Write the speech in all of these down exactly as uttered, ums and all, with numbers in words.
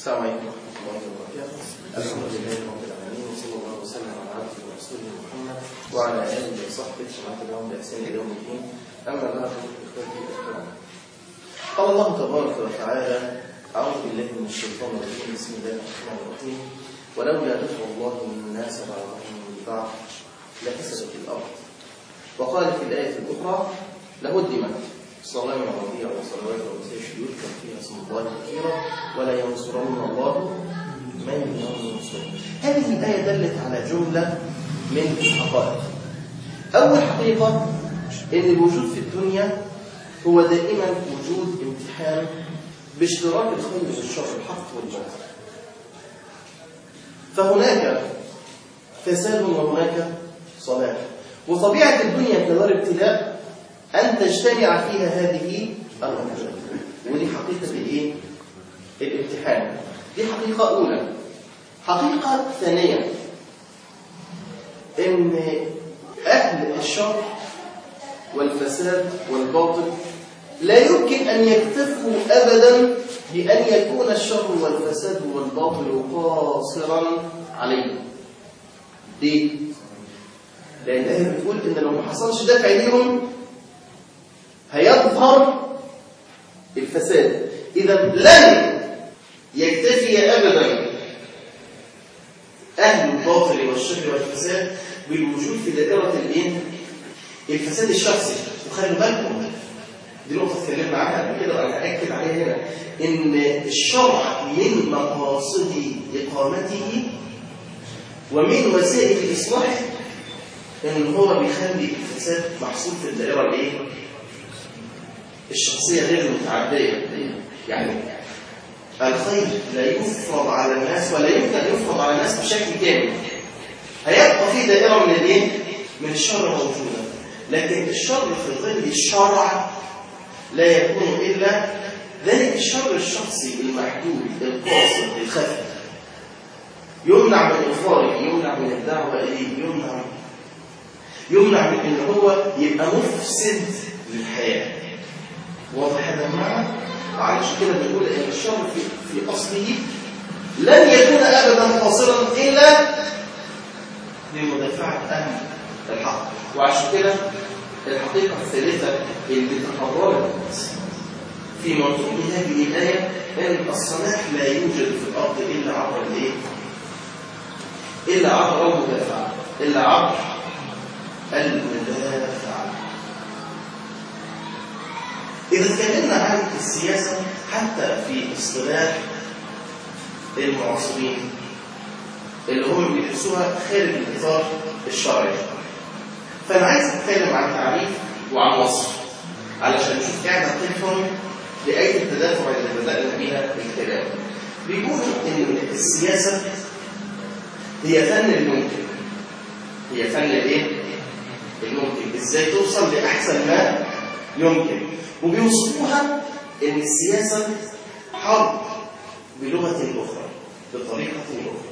السلام عليكم ورحمة الله وبركاته. الحمد لله رب العالمين، وصلى الله وسلم على عبده ورسوله محمد وعلى آله وصحبه ومن تبعهم بإحسان إلى يوم الدين. أما بعد، إخوتي الكرام، قال الله تبارك وتعالى: أعوذ بالله من الشيطان الرجيم، بسم الله الرحمن الرحيم. ولولا دفع الله الناس بعضهم ببعض لفسدت الأرض. وقال في الآية الأخرى: لهدمت صوامع وبيع وصلوات ومساجد يذكر فيها اسم الله كثيرا ولا ينصرن الله من ينصره. هذه الآية دلت على جملة من الحقائق. أول حقيقة أن الوجود في الدنيا هو دائما وجود امتحان باشتراك الخير والشر، الحق والباطل. فهناك فساد وهناك صلاح، وطبيعة الدنيا كدار ابتلاء أن تجتمع فيها هذه الأمور، ودي حقيقة الإيه؟ الامتحان. دي حقيقة أولى. حقيقة ثانية، إن أهل الشر والفساد والباطل لا يمكن أن يكتفوا أبدا بأن يكون الشر والفساد والباطل قاصرا عليهم. ليه؟ لأن الآية بتقول إن لو ما حصلش دفع ليهم هيظهر الفساد. إذا لن يكتفي أبدا أهل الباطل والشر والفساد بالوجود في دائرة الإيه؟ الفساد الشخصي. وخلوا بالكم، دي نقطة اتكلمنا عنها قبل كده وأنا هأكد عليها هنا، إن الشرع من مقاصد إقامته ومن وسائل إصلاحه إن هو بيخلي الفساد محصول في الدائرة الإيه؟ الشخصية غير المتعدية. يعني الخير لا يفرض على الناس ولا يمكن أن يفرض على الناس بشكل كامل. هيبقى في دائرة من الإيه؟ من الشر موجودة، لكن الشر في ظل الشرع لا يكون إلا ذلك الشر الشخصي المحدود القاصر الخفي، يمنع من إظهاره، يمنع من الدعوة إليه، يمنع يمنع من إن هو يبقى مفسد للحياة. واضح هذا المعنى؟ وعلشان كده بنقول إن الشر في في أصله لن يكون أبدا قاصرا إلا لمدافعة أهل الحق. وعشان كده الحقيقة الثالثة اللي تقررت في منطوق هذه الآية أن الصلاح لا يوجد في الأرض إلا عبر الإيه؟ إلا عبر المدافعة، إلا عبر المدافعة. إذا تكلمنا عن السياسة حتى في اصطلاح المعاصرين اللي هم بيدرسوها خارج الإطار الشرعي، فأنا عايز أتكلم عن تعريف وعن وصف علشان نشوف إعادة قيمهم لأي التدافع اللي بدأنا بيها الكلام. بيقولوا إن السياسة هي فن الممكن. هي فن الإيه؟ الممكن. إزاي توصل لأحسن ما يمكن. وبيوصفوها إن السياسة حرب بلغة أخرى، بطريقة أخرى.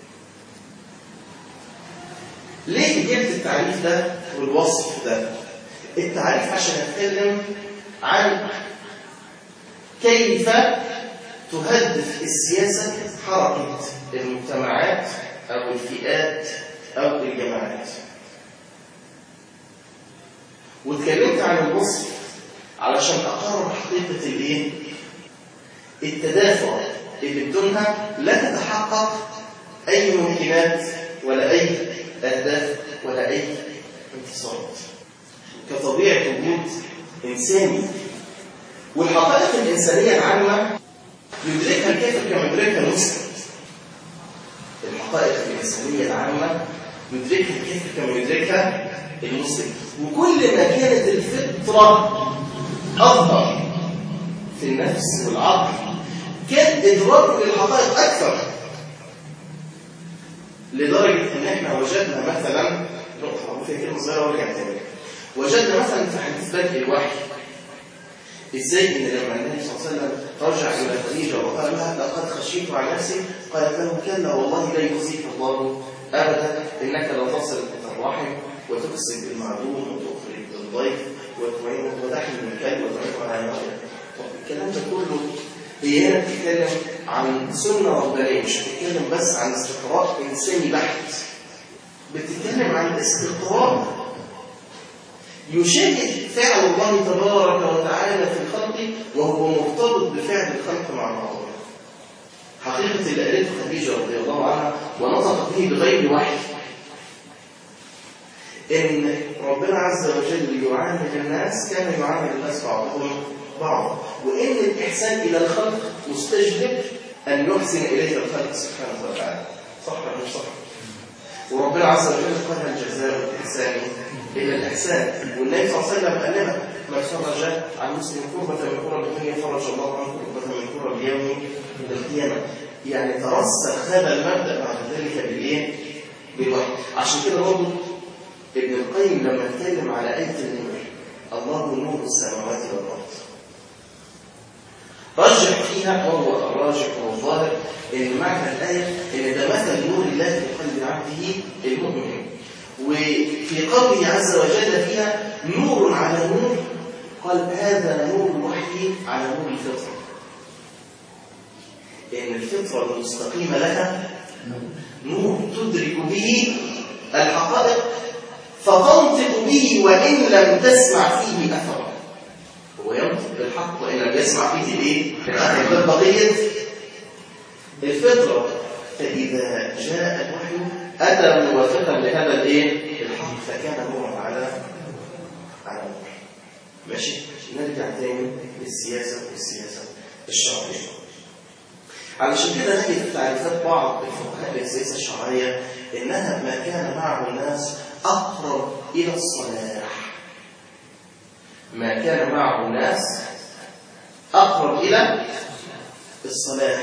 ليه جبت التعريف ده والوصف ده؟ التعريف عشان أتكلم عن كيف تهدف السياسة حركة المجتمعات أو الفئات أو الجماعات. واتكلمت عن الوصف علشان أقرر حقيقة الإيه؟ التدافع اللي بدونها لا تتحقق أي ممكنات ولا أي أهداف ولا أي انتصارات كطبيعة وجود إنساني. والحقائق الإنسانية العامة يدركها الكافر كما يدركها المسلم. الحقائق الإنسانية العامة يدركها الكافر كما يدركها المسلم. وكل ما كانت الفطرة أظهر في النفس والعقل كان إدراكه للحقائق أكثر، لدرجة إن إحنا وجدنا مثلا نقطة أقول فيها كلمة صغيرة وارجع تاني. وجدنا مثلا في حديث بدء الوحي إزاي إن لما النبي صلى الله عليه وسلم رجع إلى خديجة وقال لها لقد خشيت على نفسي، قالت له كلا والله لا يخزيك الله أبدا، إنك لا تصل الرحم وتكسب المعدوم وتخرج الضيف وتعين وتحمل الكلب وتعين على النار. الكلام ده كله هي هنا بتتكلم عن سنة ربانية، مش بتتكلم بس عن استقراء إنساني بحت، بتتكلم عن استقراء يشاهد فعل الله تبارك وتعالى في الخلق وهو مرتبط بفعل الخلق مع بعضهم. حقيقة اللي قالته خديجة رضي الله عنها ونطقت به بغير وحي، إن ربنا عز وجل يعامل الناس كما يعامل الناس بعضهم بعض، وإن الإحسان إلى الخلق مستجلب أن يحسن إليه الخلق سبحانه وتعالى. صح ولا مش صح؟ وربنا عز وجل قال الجزاء والإحسان إلى الإحسان، والنبي صلى الله عليه وسلم قال لنا من فرج عن مسلم كربة من كرب الدنيا فرج الله عنه كربة من كرب اليوم القيامة. يعني ترسخ هذا المبدأ بعد ذلك بالإيه؟ بالوحي. عشان كده برضه ابن القيم لما اتكلم على آية النور، الله نور السماوات والأرض، رجح فيها وهو الراجح والظاهر ان معنى الآية ان ده مثل نور الله في قلب عبده المؤمن. وفي قوله عز وجل فيها نور على نور، قال هذا نور الوحي على نور الفطرة، ان الفطرة المستقيمة لها نور تدرك به الحقائق فتنطق به وإن لم تسمع فيه أثرا. هو ينطق بالحق وإن لم يسمع فيه إيه؟ الأثر. بقية الفطرة، فإذا جاء الوحي أتى موافقا لهذا الإيه؟ الحق، فكان نورا على على نور. ماشي؟ نرجع تاني للسياسة والسياسة الشرعية. علشان كده نجد تعريفات بعض الفقهاء للسياسة الشرعية إنها ما كان معه الناس أقرب إلى الصلاح. ما كان معه الناس أقرب إلى الصلاح،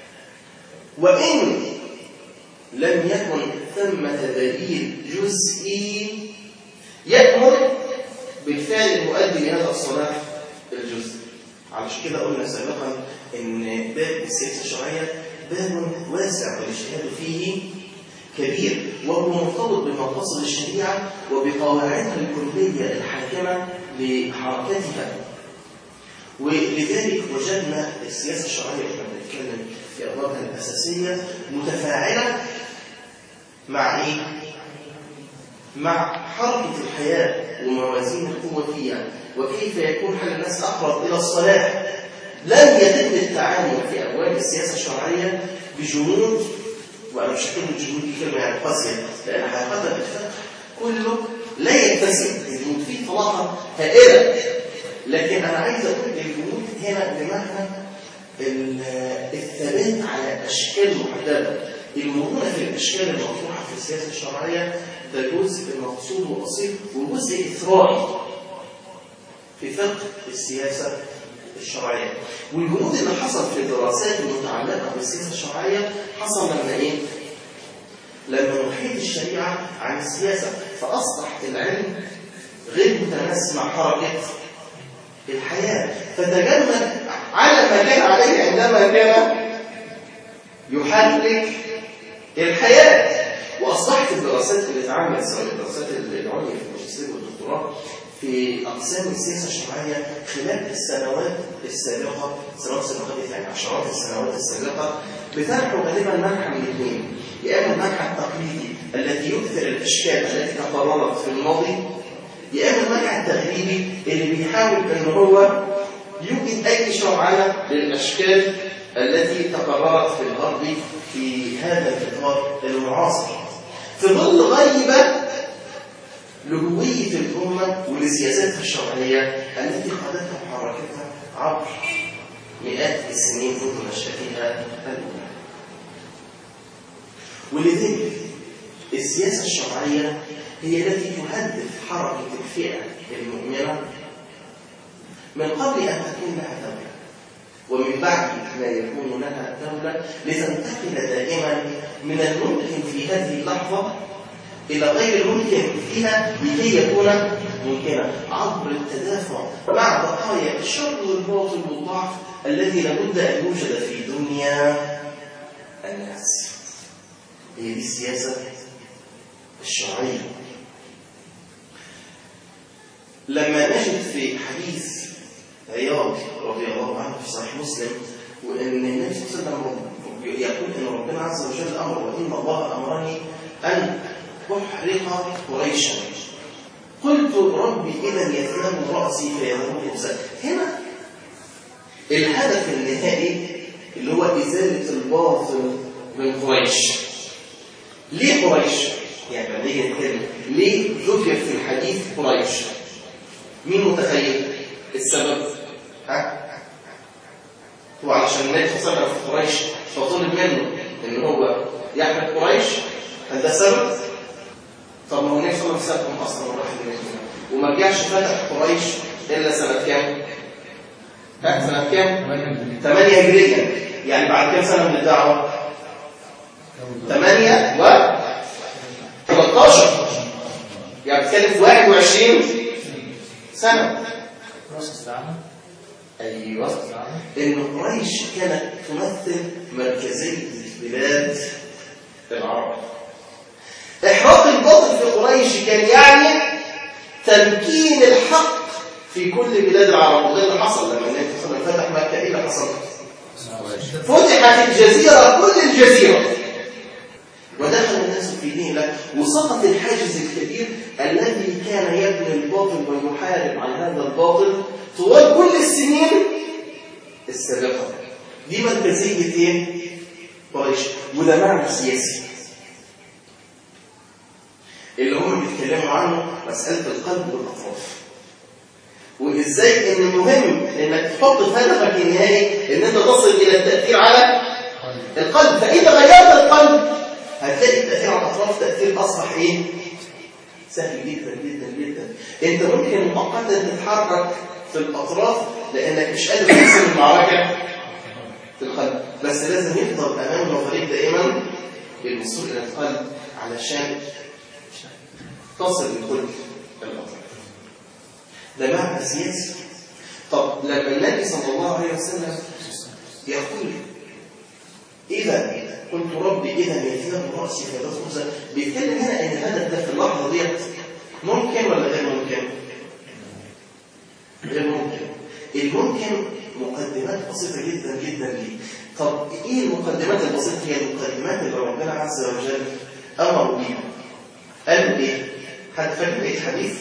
وإن لم يكن ثمة دليل جزئي يأمر بالفعل المؤدي لهذا الصلاح الجزئي. علشان كده قلنا سابقا إن باب السياسة الشرعية باب واسع والاجتهاد فيه كبير، وهو مرتبط بمقاصد الشريعة وبقواعدها الكلية الحاكمة لحركتها. ولذلك وجدنا السياسة الشرعية احنا بنتكلم في أبوابها الأساسية متفاعلة مع إيه؟ مع حركة الحياة وموازين القوة فيها، وكيف يكون حال الناس أقرب إلى الصلاح. لن يتم التعامل في أبواب السياسة الشرعية بجمود، وأنا مش هكتب الجمود دي كلمة يعني قاسية، لأن حقيقة الفقه كله لا يتسم الجمود، فيه طلاقة هائلة. لكن أنا عايز أقول الجمود هنا بمعنى الثبات على أشكال محددة. المرونة في الأشكال المطروحة في السياسة الشرعية ده جزء مقصود وبسيط وجزء إثرائي في فقه السياسة الشرعية. والجمود اللي حصل في الدراسات المتعلقة بالسياسة الشرعية حصل لما إيه؟ لما نحيط الشريعة عن السياسة، فأصبح العلم غير متماس مع حركة الحياة، فتجمد على ما كان عليه عندما كان يحرك الحياة. وأصبحت الدراسات اللي اتعملت سواء الدراسات العليا في الماجستير والدكتوراه في أقسام السياسة الشرعية خلال السنوات السابقة، سنوات سابقة يعني عشرات السنوات السابقة، بتنحو غالبا منحى من الاثنين: يا إما المنحى التقليدي الذي يكثر الأشكال التي تقررت في الماضي، يا إما المنحى التغريبي اللي بيحاول أن هو يوجد أي شرعنة للأشكال التي تقررت في الغرب في هذا الإطار المعاصر، في ظل غيبة لهوية الأمة ولسياساتها الشرعية التي قادتها وحركتها عبر مئات السنين منذ نشأتها الأولى. ولذلك السياسة الشرعية هي التي تهدف حركة الفئة المؤمنة من قبل أن تكون لها دولة، ومن بعد ما يكون لها دولة لتنتقل دائما من الممكن في هذه اللحظة إلى غير الممكن فيها لكي يكون ممكنا، عبر التدافع مع بقايا الشر والباطل والضعف الذي لابد أن يوجد في دنيا الناس. هي دي السياسة الشرعية. لما نجد في حديث عياض رضي الله عنه في صحيح مسلم وان النبي صلى الله عليه وسلم يقول ان ربنا عز وجل امر وان الله امرني ان احرق قريشا. قلت ربي اذا يثلم راسي فيذهب يفسد. هنا الهدف النهائي اللي هو ازاله الباطل من قريش. ليه قريش؟ يعني لما نيجي نتكلم ليه ذكر في الحديث قريش؟ مين متخيل السبب؟ ها؟ هو علشان النبي صلى الله عليه وسلم في قريش فطلب منه ان هو يحرق قريش؟ هل ده سبب؟ طب ما هو النبي صلى الله عليه وسلم اصلا راح المدينه وما رجعش فتح قريش الا سنه كام؟ ها سنه كام؟ ثمانية هجريه. يعني بعد كام سنه من الدعوه؟ ثمانية و ثلاثة عشر. يعني بتتكلم في واحد وعشرين سنه. راس الساعه. ايوه. ان قريش كانت تمثل مركزيه بلاد العرب. احراق الباطل في قريش كان يعني تمكين الحق في كل بلاد العرب. وده اللي حصل لما النبي صلى الله عليه وسلم فتح مكه. ايه اللي حصل؟ فتحت الجزيره كل الجزيره ودخل الناس في دين الله وسقط الحاجز الكبير الذي كان يبني الباطل ويحارب عن هذا الباطل طوال كل السنين السابقه. دي مركزيه ايه؟ قريش. وده معنى سياسي اللي هم بيتكلموا عنه مساله القلب والاطراف. وازاي ان مهم انك تحط في هدفك النهائي ان انت تصل الى التاثير على القلب. فاذا غيرت القلب هتلاقي التاثير على الاطراف تاثير اصبح ايه؟ سهل جدا جدا جدا. انت ممكن مؤقتا تتحرك في الاطراف لانك مش قادر تحسم المعركه في القلب، بس لازم يفضل امام نظريك دائما الوصول الى القلب علشان تصل لكل الاطراف. ده معنى سياسي. طب لما النبي صلى الله عليه وسلم يقول اذا قلت ربي اذا يثلم راسي فيذهب خبزا، بيتكلم هنا ان الهدف ده في اللحظه ديت ممكن ولا غير ممكن؟ غير ممكن. الممكن مقدمات بسيطه جدا جدا ليه. طب ايه المقدمات البسيطه؟ هي المقدمات اللي ربنا عز وجل امر بيها. قال ايه؟ حد فاكر ايه الحديث؟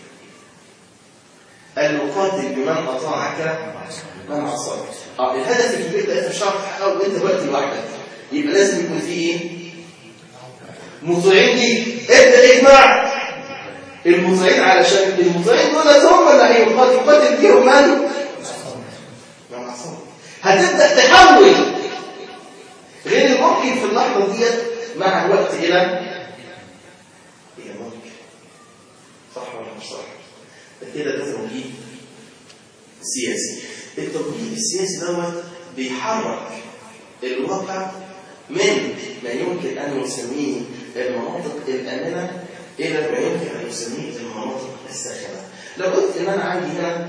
قال له قاتل بمن اطاعك من عصاك. اه الهدف الكبير ده انت مش هتعرف تحققه وانت دلوقتي لوحدك، يبقى لازم يكون فيه ايه؟ مطيعين ليك. ابدا اجمع المطيعين علشان المطيعين دول هم اللي هيقاتل يقاتل بيهم من؟ من عصاك. هتبدا تحول غير الممكن في اللحظه ديت مع الوقت الى الى ممكن. صح ولا مش صح؟ كده ده توجيه سياسي. التوجيه السياسي دوت بيحرك الواقع من ما يمكن ان نسميه المناطق الامنه الى ما يمكن ان نسميه المناطق الساخنه. لو قلت ان انا عندي هنا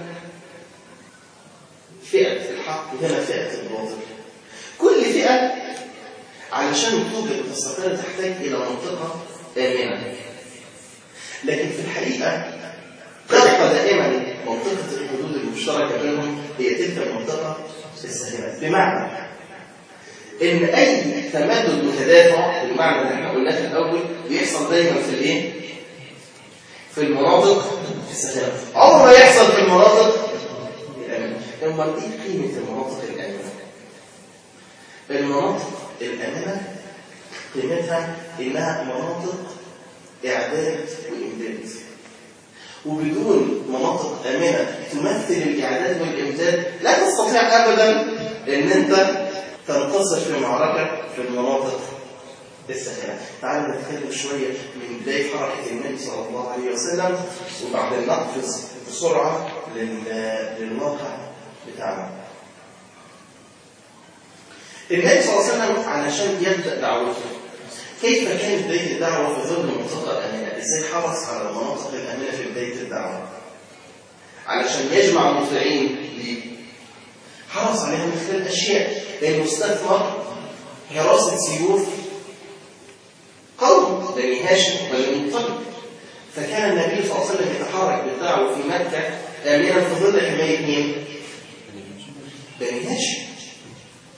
فئه الحق وهنا فئه الباطل، كل فئه علشان توجد وتستقر تحتاج الى منطقه امنه. لكن في الحقيقه تبقى دائما منطقة الحدود المشتركة بينهم هي تلك المنطقة الساخنة. بمعنى إن أي تمدد متدافع بالمعنى اللي احنا قلناه في الأول بيحصل دايما في الإيه؟ في المناطق الساخنة. عمره ما يحصل في المناطق الآمنة. أمال إيه قيمة المناطق الآمنة؟ المناطق الآمنة قيمتها إنها مناطق إعداد وإمداد. وبدون مناطق آمنة تمثل الإعداد والإمداد لا تستطيع أبدا أن أنت تنتصر في معركة في المناطق الساخنة. تعالوا نتكلم شوية من بداية حركة النبي صلى الله عليه وسلم وبعدين نقفز بسرعة للواقع بتاعنا. النبي صلى الله عليه وسلم علشان يبدأ دعوته كيف كانت بداية الدعوة في ظل المنطقة الآمنة؟ إزاي حرص على المناطق الآمنة في بداية الدعوة؟ علشان يجمع المطيعين ليه؟ حرص عليها من خلال أشياء. المستثمر حراسة سيوف قوم بني هاشم وبني المطلب. فكان النبي صلى الله عليه وسلم يتحرك بالدعوة في مكة آمنة في ظل حماية مين؟ بني هاشم.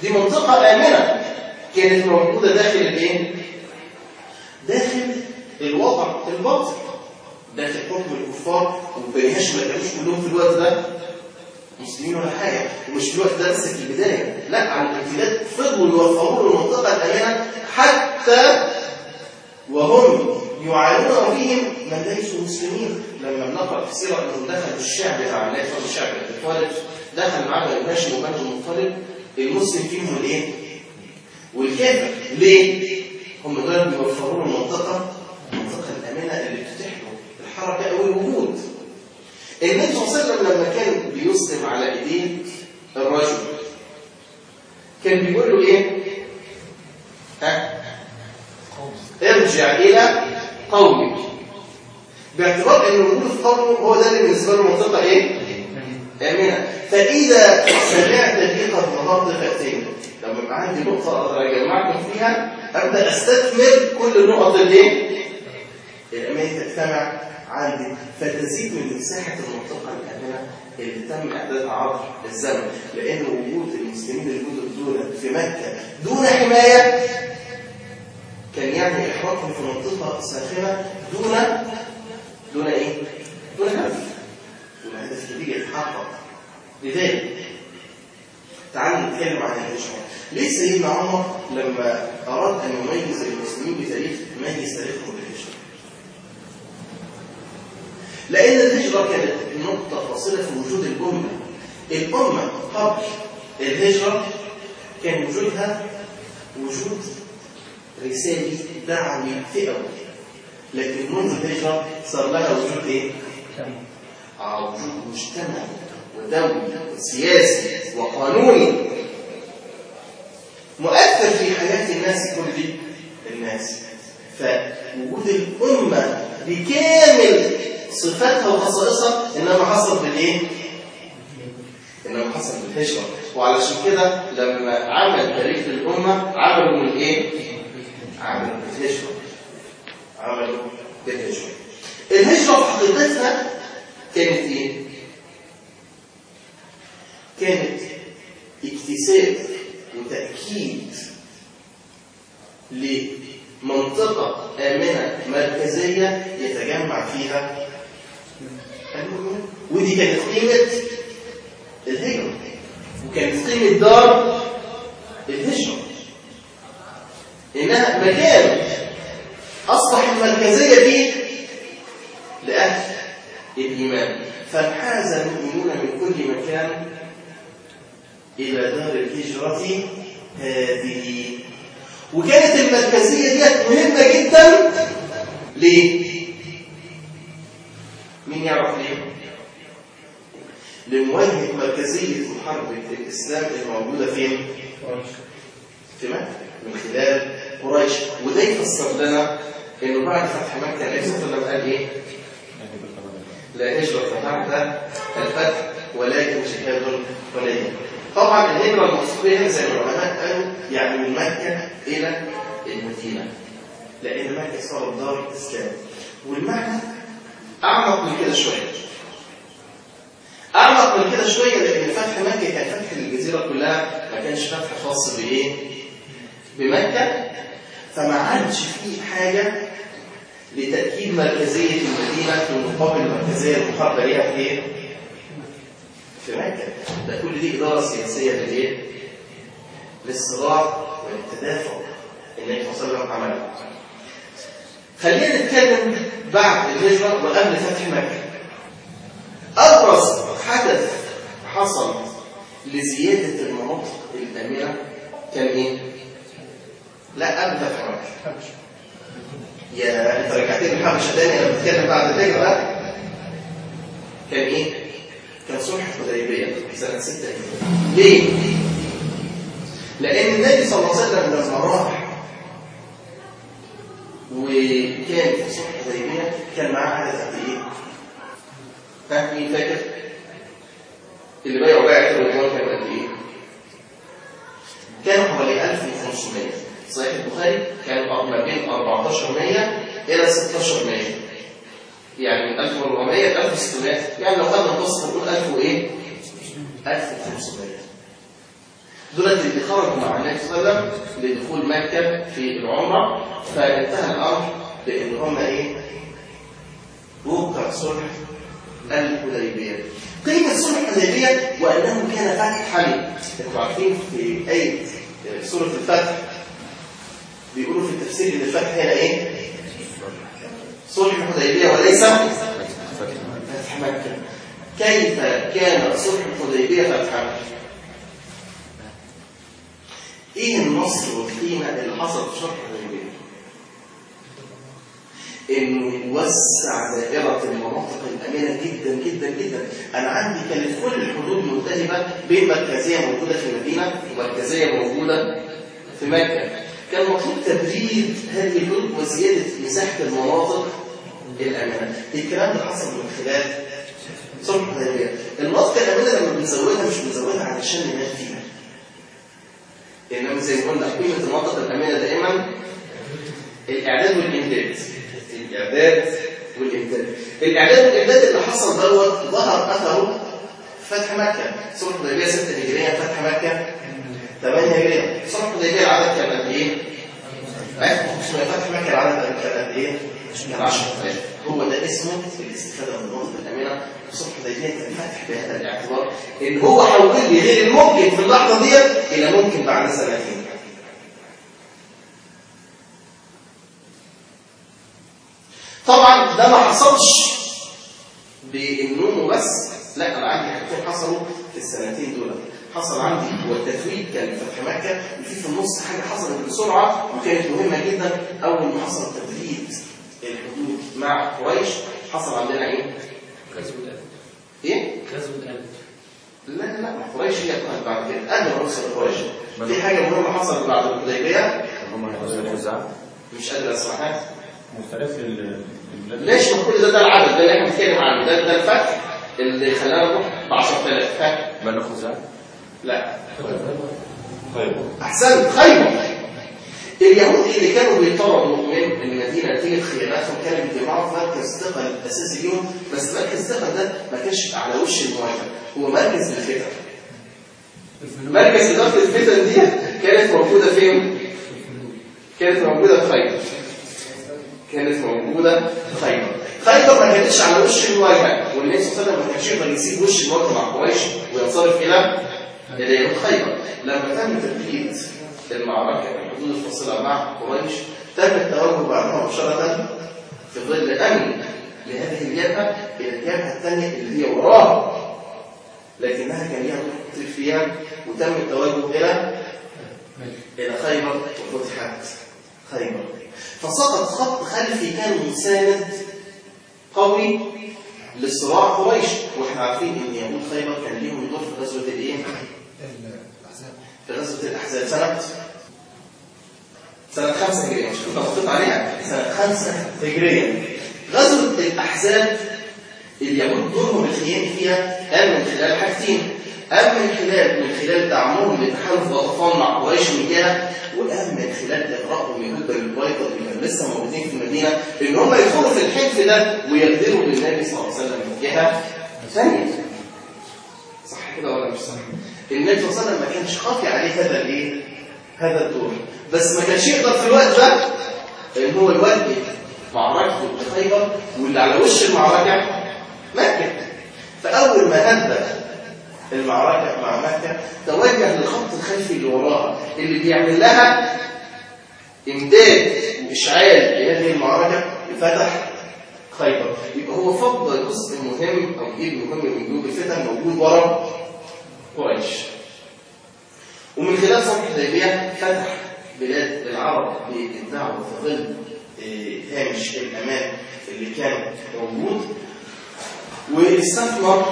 دي منطقة آمنة كانت موجودة داخل الايه؟ داخل الوضع الباطل، داخل حكم الكفار، وبني هاشم ما كانوش كلهم في الوقت ده مسلمين ولا حاجة، ومش في الوقت ده بس في البداية، لا، على الامتداد فضلوا يوفروا له المنطقة الآمنة حتى وهم يعانون فيهم من ليسوا مسلمين. لما بنقرأ في سيرة انه دخل الشعب بتاع الله يفضل الشعب المطلب، دخل معاه بني هاشم وبني المطلب، المسلم فيهم الايه؟ والكافر. ليه؟ هم دول بيوفروا له المنطقة المنطقة الآمنة اللي بتتيح له الحركة أو الوجود. النبي صلى الله عليه وسلم لما كان بيسلم على ايديه الرجل كان بيقول له ايه؟ ها؟ ارجع الى قومك، باعتبار ان وجود في قومه هو ده اللي بالنسبه له منطقه ايه؟ امنه. فاذا سمعت بي قد نهضت فاتيني، لما يبقى عندي نقطه اقدر اجمعكم فيها ابدا استثمر كل النقط الايه؟ الامنيه تجتمع عندي، فتزيد من مساحه المنطقه الامنه اللي تم اعدادها عبر الزمن، لان وجود المسلمين الجدد دول في مكه دون حمايه كان يعني إحراقهم في منطقة ساخنة دون دون إيه؟ دون هدف، دون هدف كبير يتحقق. لذلك تعالوا نتكلم عن الهجرة. ليه سيدنا عمر لما أراد أن يميز المسلمين بتاريخ ميز تاريخهم بالهجرة؟ لأن الهجرة كانت نقطة فاصلة في وجود الأمة. الأمة قبل الهجرة كان وجودها وجود رسالي دعوي فئوي، لكن منذ الهجرة صار لها وجود ايه؟ آه وجود مجتمعي ودولي وسياسي وقانوني مؤثر في حياة الناس كل الناس. فوجود الأمة بكامل صفاتها وخصائصها إنما حصل بالإيه؟ إنما حصل بالهجرة. وعلشان كده لما عمل تاريخ الأمة عملوا من إيه؟ عملوا بالهجرة. عملوا بالهجرة. الهجرة في حقيقتها كانت إيه؟ كانت اكتساب وتأكيد لمنطقة آمنة مركزية يتجمع فيها المؤمنون. ودي كانت قيمة الهجرة، وكانت قيمة دار الهجرة، إنها مكان أصبح المركزية فيه لأهل الإيمان، فانحاز المؤمنون من كل مكان إلى دار الهجرة هذه. وكانت المركزية دي مهمة جدا. ليه؟ مين يعرف ليه؟ لمواجهة مركزية محاربة الإسلام الموجودة فين؟ في مكة من خلال قريش. وده يفسر لنا إنه بعد فتح مكة النبي صلى الله عليه وسلم قال إيه؟ لا هجرة بعد الفتح ولكن جهاد ونية. طبعا الهجرة المقصودة زي ما العلماء قالوا يعني من مكة إلى المدينة، لأن مكة صارت دار الإسلام. والمعنى أعمق من كده شوية، أعمق من كده شوية لأن فتح مكة كان فتح الجزيرة كلها، ما كانش فتح خاص بإيه؟ بمكة. فما عادش فيه حاجة لتأكيد مركزية المدينة في مقابل المركزية المحاربة ليها في إيه؟ في مكة. ده كل دي إدارة سياسية للإيه؟ للصراع والتدافع النبي صلى الله عليه وسلم عملها. خلينا نتكلم بعد الهجرة وقبل فتح مكة. أبرز حدث حصل لزيادة المناطق الآمنة كان إيه؟ لا قبل فتح مكة. يا أنت رجعتني الحبشة تاني أنا بتكلم بعد الهجرة. كان إيه؟ كان صلح الحديبية سنة ستة هجرية. ليه؟ لأن النبي صلى الله عليه وسلم لما راح وكان في صلح الحديبية كان معاه عدد قد إيه؟ ها مين فاكر؟ اللي بايعوا بايع كده والجوان كان قد إيه؟ كانوا حوالي ألف وخمسمائة. صحيح البخاري كانوا ما بين أربعتاشر مية إلى ستاشر مية، يعني من ألف وأربعمائة إلى ألف وستمائة، يعني لو خدنا قصة نقول ألف وإيه؟ ألف وخمسمائة. دولت اللي خرجوا مع النبي صلى الله عليه وسلم لدخول مكة في العمرة، فانتهى الأمر بأن هم إيه؟ وقع صلح الحديبية. قيمة صلح الحديبية وأنه كان فتحا. انتم عارفين في آية سورة الفتح بيقولوا في التفسير إن الفتح هنا إيه؟ صلح الحديبية وليس فتح مكة. كيف كان صلح الحديبية فتحا؟ ايه النصر والقيمة اللي حصل في صلح الحديبية؟ انه يوسع دائرة المناطق الامنة جدا جدا جدا. انا عندي كانت كل الحدود ملتهبة بين مركزية موجودة في المدينة ومركزية موجودة في مكة. كان مطلوب تبريد هذه الحدود وزيادة مساحة المناطق الامنة. الكلام ده حصل من خلال صلح الحديبية. المناطق الامنة لما بنزودها مش بنزودها علشان ننام فيها، انما زي ما قلنا قيمه المناطق الامنه دائما الاعداد والامداد. الاعداد والامداد الاعداد والامداد اللي حصل دوت ظهر اثره فتح مكه. صلح الحديبيه ستة هجريه، فتح مكه ثمانية هجريه. صلح الحديبيه العدد كان قد ايه؟ فتح مكه العدد كان قد ايه؟ كان عشرة آلاف. هو ده اسمه الاستفاده من المناطق الامنه. صلح الحديبيه كان فتح بهذا الاعتبار ان هو حول لي غير الممكن في اللحظه ديت الى ممكن بعد سنتين. طبعا ده ما حصلش بالنوم بس، لا انا عندي حاجتين حصلوا في السنتين دول. حصل عندي هو التتويج كان في فتح مكه، وفي في النص حاجه حصلت بسرعه وكانت مهمه جدا. اول ما حصل تبريد الحدود مع قريش حصل عندنا ايه؟ غزوة الألف. ايه؟ غزوة الألف. لا لا لا قريش هي كانت بعد كده قبل ما نوصل لقريش. في حاجه مهمه حصلت بعد الحديبيه هم الخزاعة مش قادر اسمعها. مختلف البلاد. ليش ما كل ده ده العدد ده اللي احنا بنتكلم عنه، ده ده الفتح اللي خلانا نروح ب عشرة آلاف. بنو خزاعة؟ لا خيبر. احسنت، خيبر. اليهود اللي كانوا بيطردوا من المدينه نتيجه خياناتهم كانوا بيجمعوا في مركز ثقل الاساسي ليهم، بس مركز الثقل ده ما كانش على وش المواجهه، هو مركز الفتن. مركز اداره الفتن دي كانت موجوده فين؟ كانت موجوده في خيبر. كانت موجوده في خيبر. خيبر ما كانتش على وش المواجهه، والنبي صلى الله عليه وسلم ما كانش يقدر يسيب وش المواجهه مع قريش وينصرف الى الى يهود خيبر. لما تم تبريد المعركة الحدود الفاصلة مع قريش تم التوجه بعدها مباشرة في ظل أمن لهذه الجبهة إلى الجبهة الثانية اللي هي وراها، لكنها كان ليها دور فيها، وتم التوجه إلى إلى خيبر وفتحت خيبر. فسقط خط خلفي كان مساند قوي لصراع قريش، واحنا عارفين ان يهود خيبر كان ليهم دور في غزوة الايه؟ في غزوة الأحزاب سنة سنة خمسة هجرية، مش كنت مخطط عليها، سنة خمسة هجرية. غزوة الأحزاب اليهود دورهم الخياني فيها قام من خلال حاجتين، قام من خلال من خلال دعمهم لتحالف غطفان مع قريش من جهة، وقام من خلال إغراءهم يهود بني القريظة اللي كانوا لسه موجودين في المدينة إن هم يدخلوا في الحلف ده ويغدروا بالنبي صلى الله عليه وسلم من جهة ثانية. صح كده ولا مش صح؟ النبي صلى الله عليه وسلم ما كانش خافي عليه هذا الايه؟ هذا الدور، بس ما كانش يقدر في الوقت ده ان هو يوجه معركته لخيبر، واللي على وش المعركه مكه. فاول ما هدى المعركه مع مكه توجه للخط الخلفي اللي وراها اللي بيعمل لها امداد واشعال لهذه المعركه فتح خيبر. يبقى هو فضل جزء مهم او جيل مهم من جنوب الفتن موجود ورا قريش، ومن خلال صلح الحديبية فتح بلاد العرب بالدعوة في ظل هامش الأمان اللي كان موجود، واستثمر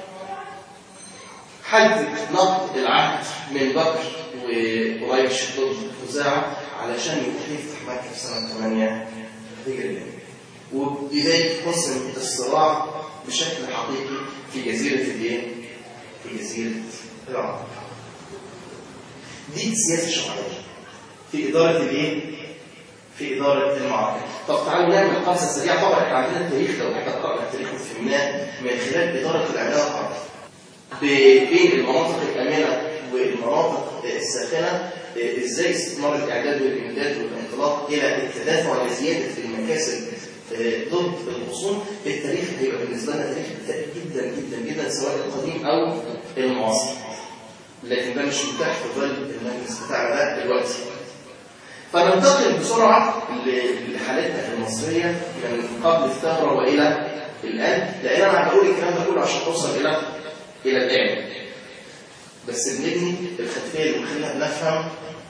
حد نقض العهد من بكر وقريش ضد خزاعة علشان يروح يفتح مكة في سنة ثمانية هجرية، وبذلك حسم الصراع بشكل حقيقي في جزيرة الايه؟ في جزيرة العرب. دي سياسة شرعية في إدارة الايه؟ في إدارة المعركة. طب تعالوا نعمل قصة سريعة. طبعا احنا عندنا التاريخ لو احنا قرأنا التاريخ وفهمناه من خلال إدارة العلاقة بين المناطق الآمنة والمناطق الساخنة ازاي استثمار الإعداد والإمداد والانطلاق إلى التدافع لزيادة المكاسب ضد الخصوم. التاريخ هيبقى بالنسبة لنا تاريخ جدا جدا جدا سواء القديم أو المعاصر، لكن ده مش متاح في ظل المجلس بتاعنا ده دلوقتي. فننتقل بسرعة لحالتنا المصرية من قبل الثورة وإلى الآن، لأن أنا بقول الكلام ده كله عشان توصل إلى إلى الآن، بس بنبني الخلفية اللي بنخليها نفهم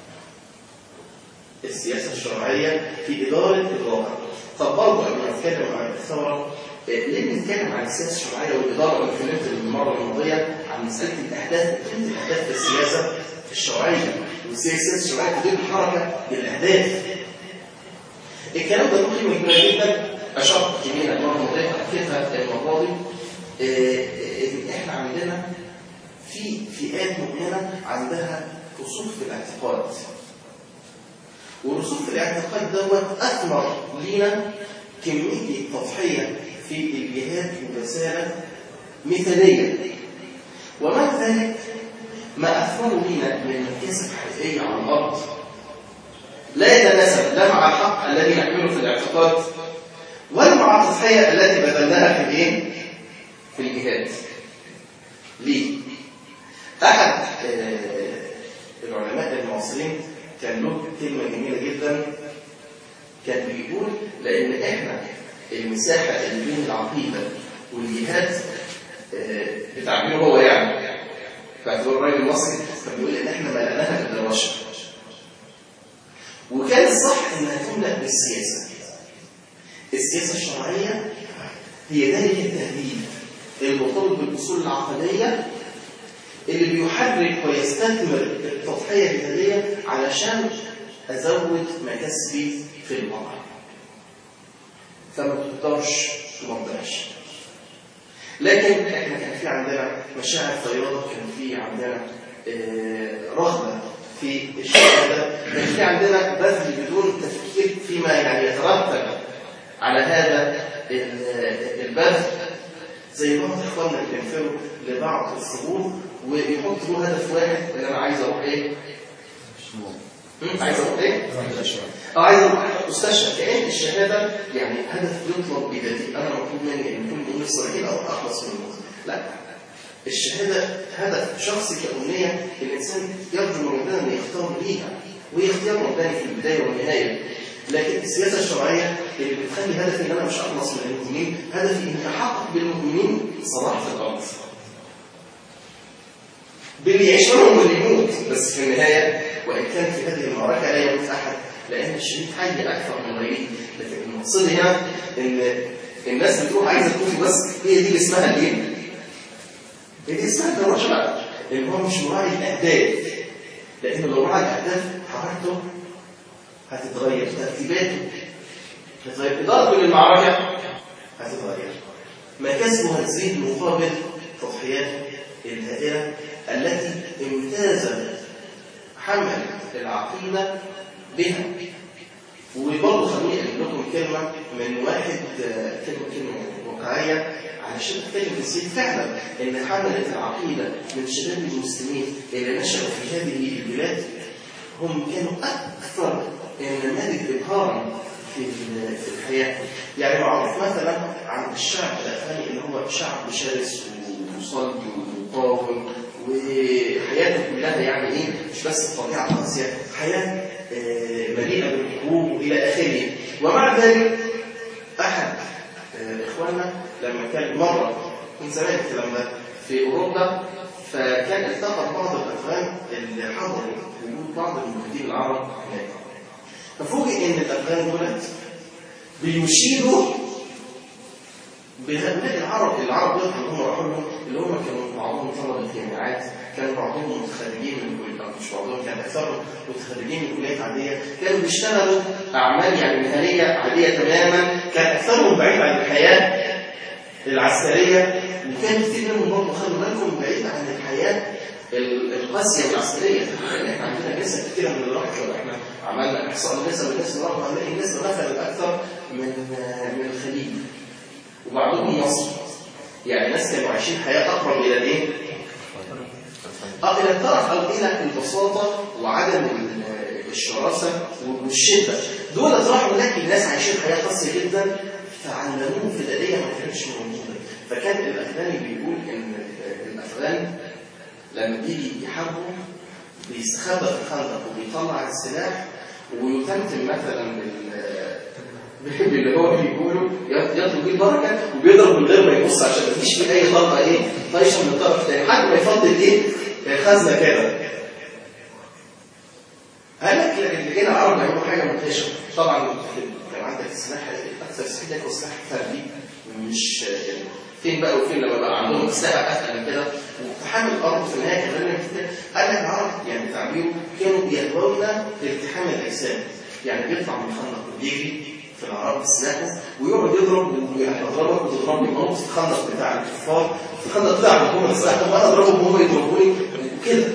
السياسة الشرعية في إدارة الواقع. طب برضه قبل ما نتكلم عن الثورة، ليه بنتكلم عن السياسة الشرعية والإدارة؟ أنا اتكلمت المرة الماضية عن مسألة الأهداف، فهمت الأهداف في السياسة الشرعية، والسياسة الشرعية تدير الحركة بالأهداف. الكلام ده له قيمة كبيرة جدا، أشرت كمية المرة الماضية أكدها المرة دي. إحنا عندنا في فئات مؤمنة عندها رسوخ في الاعتقاد، والرسوخ في الاعتقاد دوت أثمر لينا كمية تضحية في الجهاد وبسالة مثالية، ومع ذلك ما أثمروا لينا من مكاسب حقيقية على الأرض لا يتناسب لا مع الحق الذي نحمله في الاعتقاد ولا مع التضحية التي بذلناها في الايه؟ في الجهاد. ليه؟ أحد العلماء المعاصرين كان له كلمة جميلة جدا، كان بيقول لأن إحنا المساحة اللي بين العقيدة والجهاد بتعبيره هو يعني باعتبار الراجل المصري، كان بيقول إن إحنا ملأناها بالدروشة، وكان الصح إنها تملأ بالسياسة. السياسة الشرعية هي ذلك التهديد المرتبط بالأصول العقدية اللي بيحرك ويستثمر التضحية الجهادية علشان أزود مكاسبي في الواقع، فما تقدرش تمضيش. لكن احنا كان في عندنا مشاعر طيبة، كان في عندنا آه رغبة في الشهادة، كان في عندنا بذل بدون تفكير فيما يعني يترتب على هذا البذل، زي بعض اخواننا اللي بينفروا لبعض الثغور ويحط له هدف واحد، ان انا عايز اروح ايه؟ عايز اروح ايه؟ اه عايز اروح استشهد. كأن الشهاده يعني هدف يطلب بذاتي، انا مطلوب مني ان يكون امور صالحين او اخلص من الموت. لا، الشهاده هدف شخصي كأمنية الانسان يرجو من ربنا ان يختار ليها، وهي اختيار رباني في البدايه والنهايه. لكن السياسه الشرعيه اللي بتخلي هدفي ان انا مش اخلص من المؤمنين، هدفي ان احقق بالمؤمنين صلاح في الارض، باللي يعيش منهم واللي يموت، بس في النهايه وان كان في هذه المعركه لا يموت احد لان الشهيد حي اكثر من غيره. لكن المقصود هنا ان الناس بتروح عايزه تكون بس هي دي اللي اسمها الايه؟ هي دي اسمها الدروشه بقى، اللي هو مش مراعي الاهداف، لانه لو راعي الاهداف حركته هتتغير، ترتيباته هتتغير، إدارته للمعركة هتتغير، مكاسبه هتزيد مقابل تضحياته الهائلة التي امتاز حمل العقيدة بها. وبرضه خلوني أجيب لكم كلمة من واحد، كلمة كلمة واقعية علشان أتكلم ازاي فعلا إن حملة العقيدة من شباب المسلمين اللي نشأوا في هذه البلاد هم كانوا أكثر نماذج إبهارا في الحياة. يعني معروف مثلا عن الشعب الأفغاني اللي هو شعب شرس وصلب ومقاوم، وحياته كلها يعني إيه مش بس الطبيعة القاسية، حياة مليئة بالحروب وإلى آخره. ومع ذلك أحد إخواننا لما كان مرة من زمان الكلام ده في أوروبا، فكان التقى بعض الأفغان اللي حضروا وجود بعض المجاهدين العرب هناك، ففوجئ ان الافغان دولت بيشيدوا بهؤلاء العرب العرب دول اللي هم راحوا لهم، اللي هم كانوا بعضهم طلبه جامعات، كانوا بعضهم متخرجين من كليات، مش بعضهم كان اكثرهم متخرجين من كليات عاديه، كانوا بيشتغلوا اعمال يعني مهنيه عاديه تماما، كان اكثرهم بعيد عن الحياه العسكريه، وكان كثير منهم برضه خلوا بالكم بعيد عن الحياه القاسيه والعسكريه. احنا عندنا نسب كثيره من اللي راحت، لو احنا عملنا احصاء نسب الناس اللي راحوا هنلاقي النسبه مثلا اكثر من من الخليج وبعضهم مصر، يعني ناس كانوا عايشين حياه اقرب الى الايه؟ اه الى الترف او الى البساطه وعدم الشراسه والشده. دول راحوا هناك الناس عايشين حياه قاسيه جدا، فعلموهم فدائيه ما كانتش موجوده. فكان الافغاني بيقول ان الافغان لما بيجي يحاربوا بيستخبى في الخندق وبيطلع السلاح ويتمتم مثلا باللي هو بيقوله يطلب بيه البركه وبيضرب من غير ما يبص عشان ما فيش فيه اي طلقه ايه طايشه من الطرف الثاني لحد ما يفضل ايه الخزنه كده. قال لك اللي جينا العرب يعملوا حاجه منتشره. طبعا كان عندك السلاح اكثر سلاح هو سلاح فردي، مش فين بقى وفين لما بقى عندهم سلاح اثقل من كده واقتحام الارض في النهايه كمان كده. قال لك العرب يعني تعبيره كانوا بيهوون التحام الاجسام، يعني بيطلع من الخندق وبيجري في العرب بسلاحه ويقعد يضرب ويعني يضربك وتضربني موت في الخندق بتاع الكفار، في الخندق بتاع هم السلاح وانا اضربهم وهم يضربوني وكده.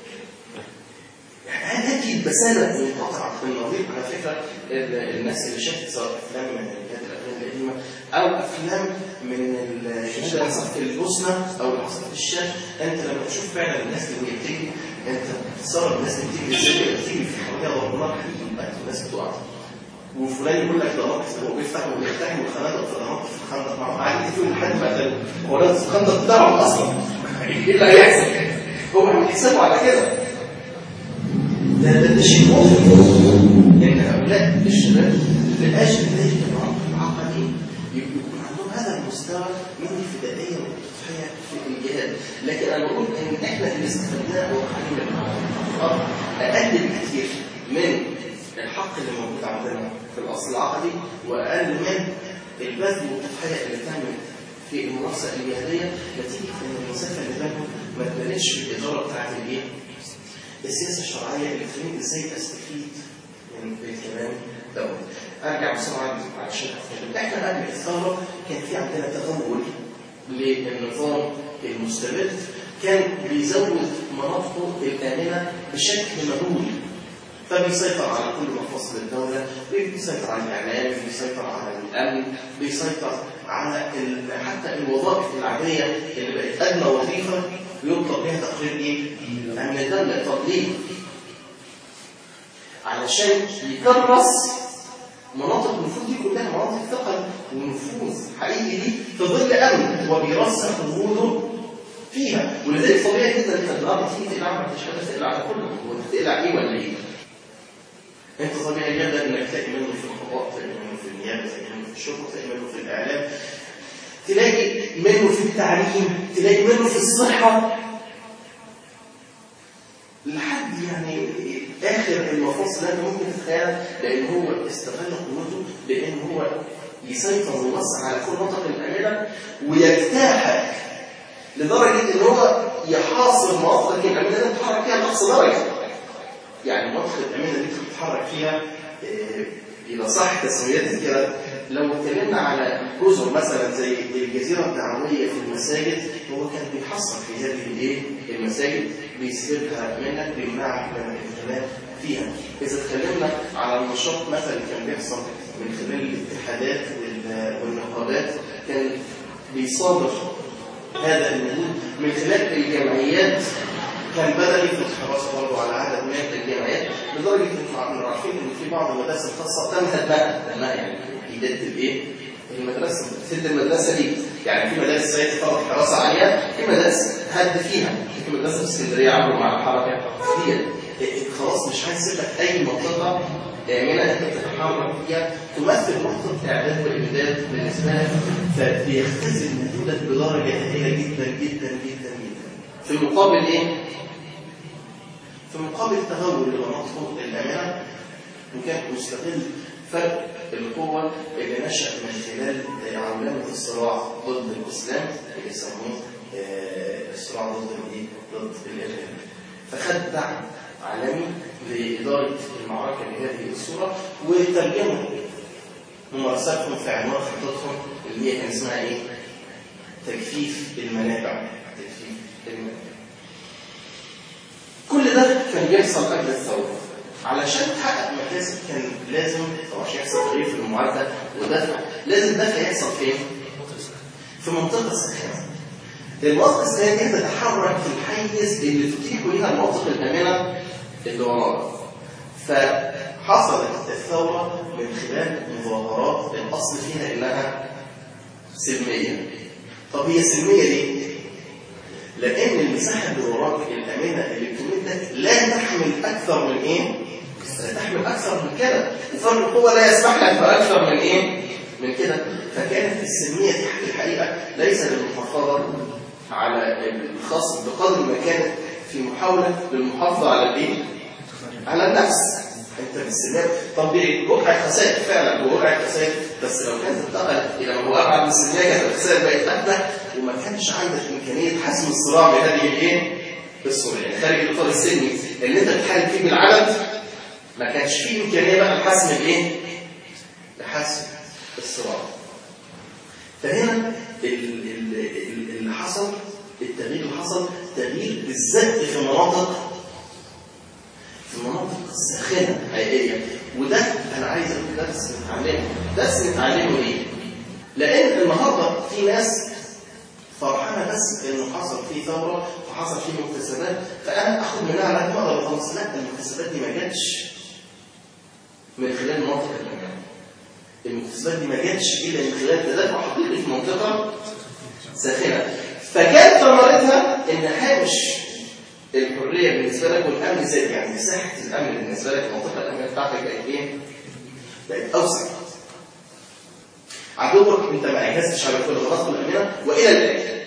يعني هذه البساله منقطعه النظير. على فكره الناس اللي شافت سواء افلام من الافلام القديمه او افلام من اللي حصلت في البوسنه او اللي حصلت في الشام، انت لما تشوف فعلا الناس اللي بتجري انت بتتصور الناس اللي بتجري ازاي، بتجري في حواليها ضربات الناس بتقع وفلان يقول لك ده ناقص هو بيفتح وبيفتح والخنادق في الناقص في الخندق معه عادي فيهم لحد ما قتلوا هو لازم الخندق بتاعهم اصلا ايه اللي هيحصل؟ هو عامل حسابه على كده. ده ده, ده شيء مؤلم ان هؤلاء الشباب لاجل ذلك العمق العقدي يكون عندهم هذا المستوى من الفدائيه والتضحيه في الجهاد. لكن انا بقول ان احنا اللي استخدمناه هو حليم الارض اقل بكثير من الحق اللي موجود عندنا في الاصل العقدي واقل من البذل والتضحيه اللي تمت في المنافسه الجهاديه نتيجه ان المسافه اللي بينهم ما اتبنتش في الاداره بتاعت الايه؟ السياسه الشرعيه اللي تخليني ازاي استفيد من الكلام دوت. ارجع بسرعه عشان افهم. احنا قبل الثوره كان في عندنا تغول للنظام المستبد كان بيزود مناطقه الامنه بشكل مهول، فبيسيطر على كل مفاصل الدولة، بيسيطر على الإعلام، بيسيطر على الأمن، بيسيطر على حتى الوظائف العادية اللي بقت أدنى وظيفة بيطلب بها تقرير إيه؟ أمن الدولة. طب ليه؟ علشان يكرس مناطق النفوذ دي كلها مناطق ثقل ونفوذ حقيقي دي في ظل أمن وبيرسخ وجوده فيها. ولذلك طبيعي جدا إن النهارده تيجي تقلع على مش تقلع على كله، وأنت تقلع إيه ولا إيه؟ انت طبيعي جدا انك تلاقي منه في القضاء، تلاقي منه في النيابه، تلاقي منه في الشرطه، تلاقي منه في الاعلام، تلاقي منه في التعليم، تلاقي منه في الصحه، لحد يعني اخر المفاصل اللي انت ممكن تتخيلها. لان هو استغل قوته بان هو يسيطر ويوسع على كل منطقه الامنه ويجتاحك لدرجه ان هو يحاصر مناطق الامنه اللي تتحرك فيها لاقصى درجه. يعني المنطقة الأمينة اللي بتتحرك فيها إلى صح تسميتها كده. لو اتكلمنا على جزر مثلا زي الجزيرة الدعوية في المساجد، هو كان بيحصل في هذه الايه المساجد، بيسلبها منك، بيمنعك من الانتماء فيها. إذا اتكلمنا على النشاط مثلا كان بيحصل من خلال الاتحادات والنقابات، كان بيصادر هذا الوجود من خلال الجمعيات. كان بدأ يفتح حراسة برضه على عدد من الجمعيات لدرجة إن عارفين إن في بعض المدارس الخاصة تمهد بقى تمهد يعني إيداد الإيه؟ المدرسة سد المدرسة دي، يعني في مدارس زي فرض حراسة عالية، في مدارس هد فيها، في مدرسة في اسكندرية عملوا مع الحركة دي خلاص مش هيسيب لك أي منطقة آمنة أنت تتحرك فيها تمثل نقطة إعداد والإمداد بالنسبة لك، فبيختزل وجودك بدرجة هائلة جدا جدا جدا جدا. في المقابل إيه؟ في مقابل تغول المناطق الآمنة، وكان مستغل فرق القوة اللي نشأ من خلال عولمة الصراع ضد الإسلام اللي يسموه الصراع ضد الايه؟ ضد الإرهاب. فخد دعم عالمي لإدارة المعركة بهذه الصورة وترجموا ممارساتهم في عنوان خطتهم اللي هي كان اسمها إيه؟ تجفيف المنابع. تجفيف المنابع. كل ده كان بيحصل قبل الثورة. علشان تحقق مكاسب كان لازم طبعا يحصل تغيير في المعادلة ودفع، لازم دفع يحصل فين؟ في منطقة ساخنة. المناطق السياسية دي تتحرك في الحيز اللي تتيح لها المناطق الآمنة اللي وراها. فحصلت الثورة من خلال مظاهرات الأصل فيها إنها سلمية. طب هي سلمية ليه؟ لأن المساحة اللي وراك الآمنة اللي بتمدك لا تحمل أكثر من إيه؟ لا تحمل أكثر من كده، وفرق القوة لا يسمح لك بأكثر من إيه؟ من كده. فكانت السلمية دي في الحقيقة ليس للمحافظة على الخاص بقدر ما كانت في محاولة للمحافظة على الإيه؟ على النفس. أنت بالسلمية طب وقعت خسائر فعلا، وقعت خسائر، بس لو كانت انتقلت إلى ما هو أبعد من السلمية كانت الخسائر بقت أكبر، وما كانش عندك إمكانية حسم الصراع بهذه الإيه؟ بالصورة. يعني خارج الإطار السلمي اللي أنت بتحارب فيه بالعدد ما كانش فيه إمكانية بقى لحسم الإيه؟ لحسم الصراع. فهنا اللي حصل التغيير اللي حصل تغيير بالذات في مناطق في المناطق الساخنه حقيقيه. وده انا عايز اقول درس نتعلمه. درس نتعلمه ليه؟ لان النهارده في ناس فرحانه بس انه حصل فيه ثوره وحصل فيه مكتسبات، فانا اخد منها على قد ما اقدر خلاص. لا، المكتسبات دي ما جاتش من خلال مناطق الامان. المكتسبات دي ما جاتش الا من خلال تدافع حقيقي في منطقه ساخنه. فكانت ثمرتها ان هامش الحريه بالنسبه لك والامن زاد، يعني مساحه الامن بالنسبه لك المنطقه الامنيه بتاعتك بقت ايه؟ بقت اوسع. عدوك انت ما اجهزتش على كل المناطق الامنه، والى الان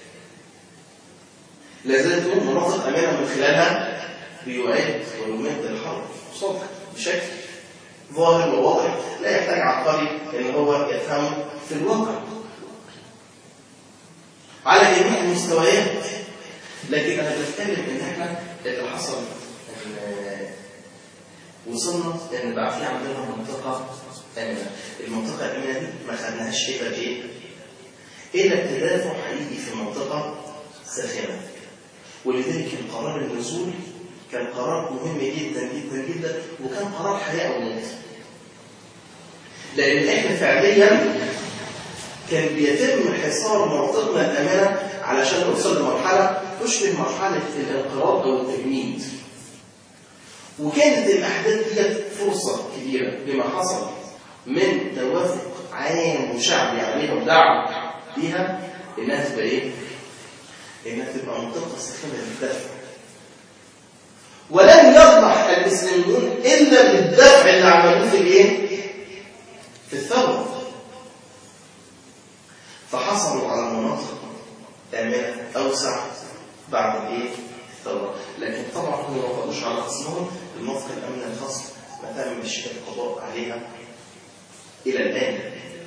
لا زالت مناطق امنه من خلالها بيعد ويمد الحرب صدق بشكل ظاهر وواضح لا يحتاج عبقري ان هو يفهمه في الواقع على جميع المستويات. لكن انا بتكلم ان احنا اللي حصل ان وصلنا ان بقى في عندنا منطقه امنه. المنطقه الامنه دي ما خدناهاش الا ايه؟ الا التدافع حقيقي في منطقه ساخنه. ولذلك قرار النزول كان قرار مهم جدا جدا جدا، وكان قرار حياه او موت. لان احنا فعليا كان بيتم حصار مناطقنا الامنه علشان نوصل لمرحله تشبه مرحله الانقراض او التجميد. وكانت الاحداث دي فرصه كبيره لما حصل من توافق عام وشعبي عليها ودعم بيها انها تبقى ايه؟ انها تبقى منطقه ساخنه للدفع. ولن يصلح المسلمون الا بالدفع اللي عملوه في الايه؟ في الثوره. فحصلوا على مناطق آمنة أوسع بعد الإيه؟ الثورة. لكن طبعا هم ما وقفوش على خصمهم. المنطقة الأمنة الخاصة ما تمش القضاء عليها إلى الآن.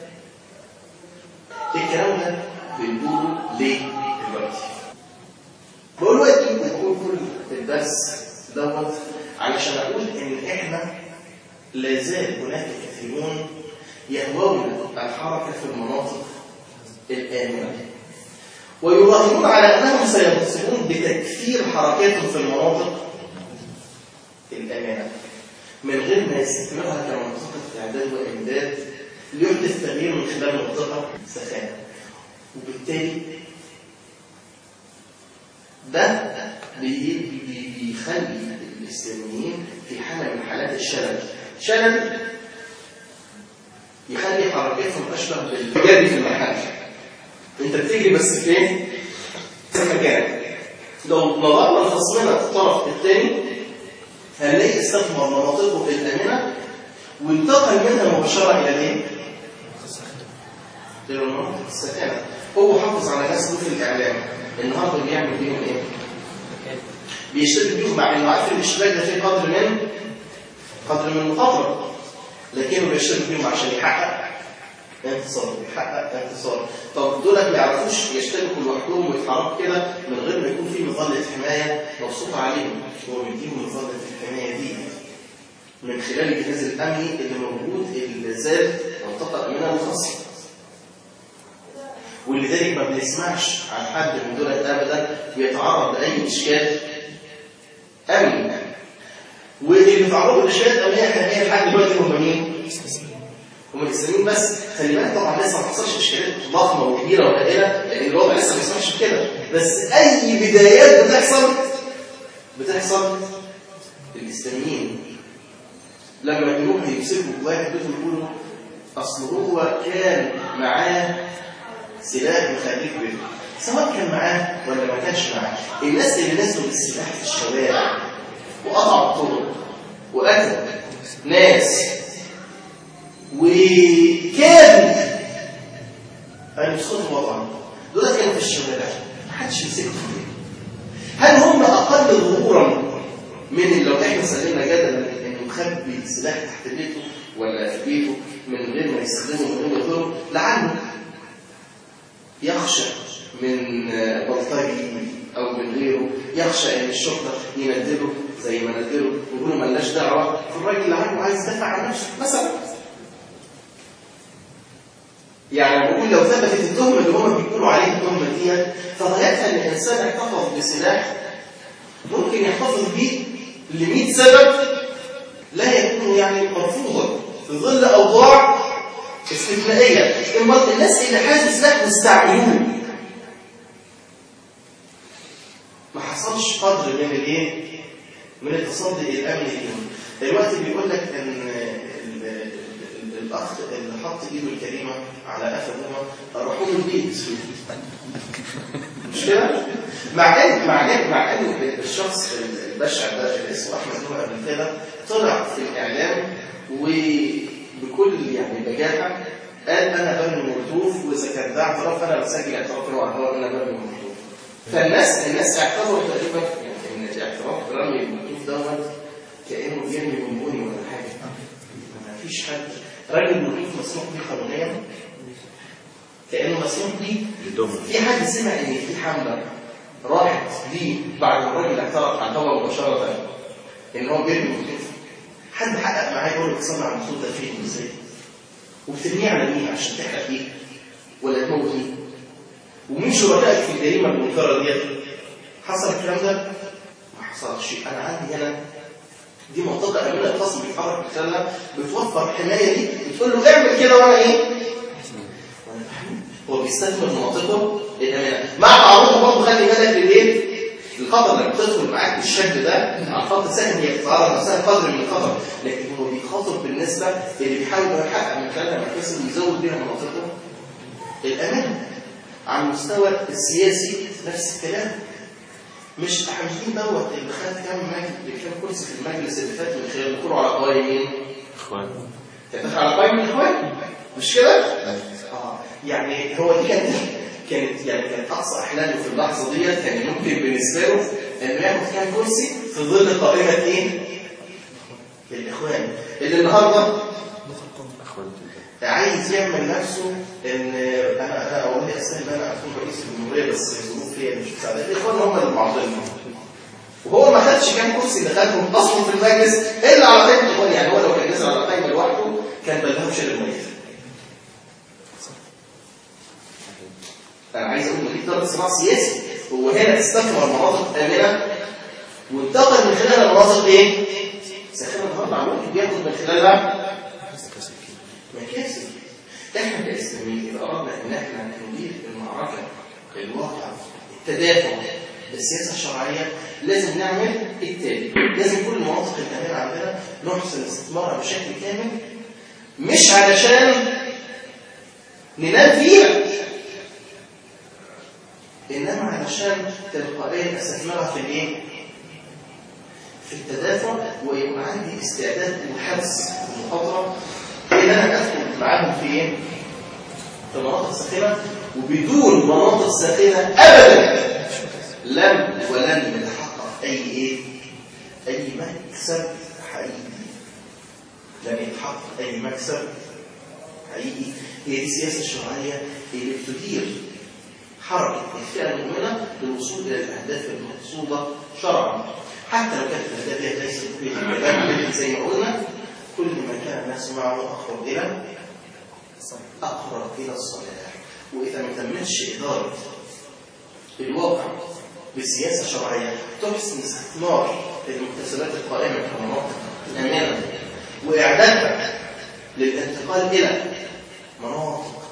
الكلام ده بنقوله ليه دلوقتي؟ بقول وقت بقول كل الدرس دوت علشان أقول إن إحنا لا زال هناك كثيرون يهوون الحركة في المناطق الآمنة ويراهنون على أنهم سينتصرون بتكثير حركاتهم في المناطق الآمنة من غير ما يستثمرها كمنطقة إعداد وإمداد ليحدث تغيير من خلال منطقة سخانة. وبالتالي ده بيخلي الإسلاميين في حالة من حالات الشلل. شلل يخلي حركاتهم أشبه بالجري في المحل. انت بتجري بس فين؟ في مكانك. لو نظرنا خصمنا الطرف الثاني هنلاقي استثمر مناطقه الامنه وانتقل منها مباشره الى ايه؟ الى المناطق الساخنه. هو حافظ على ناس في الاعلام النهارده بيعمل بيهم ايه؟ بيشترك بيهم مع انه عارف الاشتراك ده فيه قدر من قدر من المخاطره، لكنه بيشترك بيهم عشان يحقق انتصار يحقق انتصار. طب دول ما يعرفوش يشتركوا لوحدهم ويتحركوا كده من غير ما يكون في مظله حمايه مبسوطه عليهم. هو بيديهم مظله الحمايه دي من خلال الجهاز الامني اللي موجود اللي زاد منطقه امنه وخاصه. ولذلك ما بنسمعش عن حد من دول ابدا بيتعرض لاي اشكال امني. واللي بيتعرضوا لاشكالات امنيه حقيقيه لحد دلوقتي هم مين؟ هم الاسلاميين بس. خلي بالك طبعا لسه ما حصلش اشكالات ضخمه وكبيره وهائله لان الوضع لسه ما يسمحش بكده. بس أي بدايات بتحصل بتحصل الإسلاميين لما يروحوا يمسكوا واحد بيتهم يقولوا أصل هو كان معاه سلاح مخليك بيته، سواء كان معاه ولا ما كانش معاه. الناس اللي نزلوا بالسلاح في الشوارع وقطعوا الطرق وقتلوا ناس وكانوا هيسقطوا وطن، دول كانوا في الشوارع ما حدش يمسكهم فيه. هل هم أقل ظهورا من لو احنا سلمنا جدلا انه مخبي سلاح تحت بيته ولا في بيته من غير ما يستخدمه من غير ما يضره؟ لعله يخشى من بلطجي او من غيره، يخشى ان الشرطه يندله زي ما ندله ويقولوا مالناش دعوه، فالراجل اللي عنده عايز يدافع عن نفسه مثلا. يعني بقول لو ثبتت التهمه اللي هم بيقولوا عليها التهمه دي، فغايتها ان الانسان يحتفظ بسلاح ممكن يحتفظ بيه ل مئة سبب لا يكون يعني مرفوضا في ظل اوضاع استثنائيه. اما الناس اللي حازوا سلاح واستعملوه ما حصلش قدر من الايه؟ من التصدي الامني ليهم. دلوقتي بيقول لك ان الاخ اللي حط ايده الكريمه على قفا ابوها راحوا له البيت، مش كده؟ مع ان مع ان مع ان الشخص البشع ده اللي اسمه احمد نور قبل كده طلع في الاعلام وبكل يعني بجاحه قال انا بني مولوتوف، واذا كان ده اعتراف انا بسجل اعتراف له على انا بني مولوتوف. فالناس الناس اعتبروا تقريبا يعني ان الاعتراف برمي المولوتوف دوت كانه بيرمي بونبوني ولا حاجه. ما فيش حد راجل مولوتوف مسموح بيه قانونيا، كانه مسموح بيه. في حد سمع ان في حمله راحت ليه بعد ما الراجل اعترف اعتبر مباشره ان هو بيرمي مولوتوف؟ حد حقق معاه يقول له تصنع المولوتوف ده فين وازاي؟ وبترميه على مين؟ عشان تحرق فيه ولا تموت فيه؟ ومين شركائك في الجريمه المنكره ديت؟ حصل الكلام ده؟ ما حصلش. انا عندي هنا دي منطقه امنه الخصم بيتحرك في خلالها بتوفر حمايه ليك، بتقول له اعمل كده وانا ايه؟ هو بيستثمر مناطقه الامانه مع تعرضه برضه. خلي بالك للايه؟ الخطر لما تدخل معاك بالشكل ده على خط سهل هي بتتعرض نفسها قدر من الخطر، لكن هو بيخاطر بالنسبه اللي بيحاول يحقق من خلالها مكاسب ويزود بيها مناطقه الامانه. على المستوى السياسي نفس الكلام. مش حاملين دوت اللي خد كام مجلس اللي كان كرسي في المجلس اللي فات من خلال دخوله على قوائم مين؟ اخوان. كان داخل على قوائم الاخوان مش كده؟ اه يعني هو دي كانت كانت يعني كانت اقصى احلامه في اللحظه ديت، كان ممكن بالنسبه له انه ياخد كام كرسي في ظل قائمه ايه؟ الاخوان اللي النهارده عايز يعمل نفسه ان انا انا والله استاهل ان انا اكون رئيس الجمهوريه، بس الظروف هي مش مساعده. الاخوان هم اللي معضلين، وهو ما خدش كام كرسي دخلهم اصلا في المجلس الا على قائمه الاخوان. يعني هو لو كان نزل على قائمه لوحده كان بلغه شيل الميت. انا عايز اقول ان في ضرب صراع سياسي. هو هنا استثمر مناطق امنه وانتقل من خلالها مناطق ايه؟ ساخنه. النهارده عمال بياخد من خلالها مكاسب. احنا كاسلاميين اذا اردنا ان احنا ندير المعركه الواقع التدافع بالسياسه الشرعيه لازم نعمل التالي. لازم كل مناطق الامان عندنا نحسن استثمارها بشكل كامل، مش علشان ننام فيها، انما علشان تلقائيا استثمارها في الايه؟ في التدافع، ويبقى عندي استعداد للحبس المخاطره ان انا ادخل معاهم في ايه؟ في مناطق ساخنه. وبدون مناطق ساخنه ابدا لم ولن يتحقق اي ايه؟ اي مكسب حقيقي. لن يتحقق اي مكسب حقيقي. هي دي السياسه الشرعيه اللي بتدير حركه الفئه المؤمنه للوصول الى الاهداف المقصوده شرعا، حتى لو كانت الاهداف دي ليست بالكلام زي ما قلنا. كل ما كان الناس معه اقرب الى اقرب الى الصلاح. واذا ما تمتش اداره الواقع بالسياسه الشرعيه تحسن استثمار المكتسبات القائمه كمناطق الامانه واعدادها للانتقال الى مناطق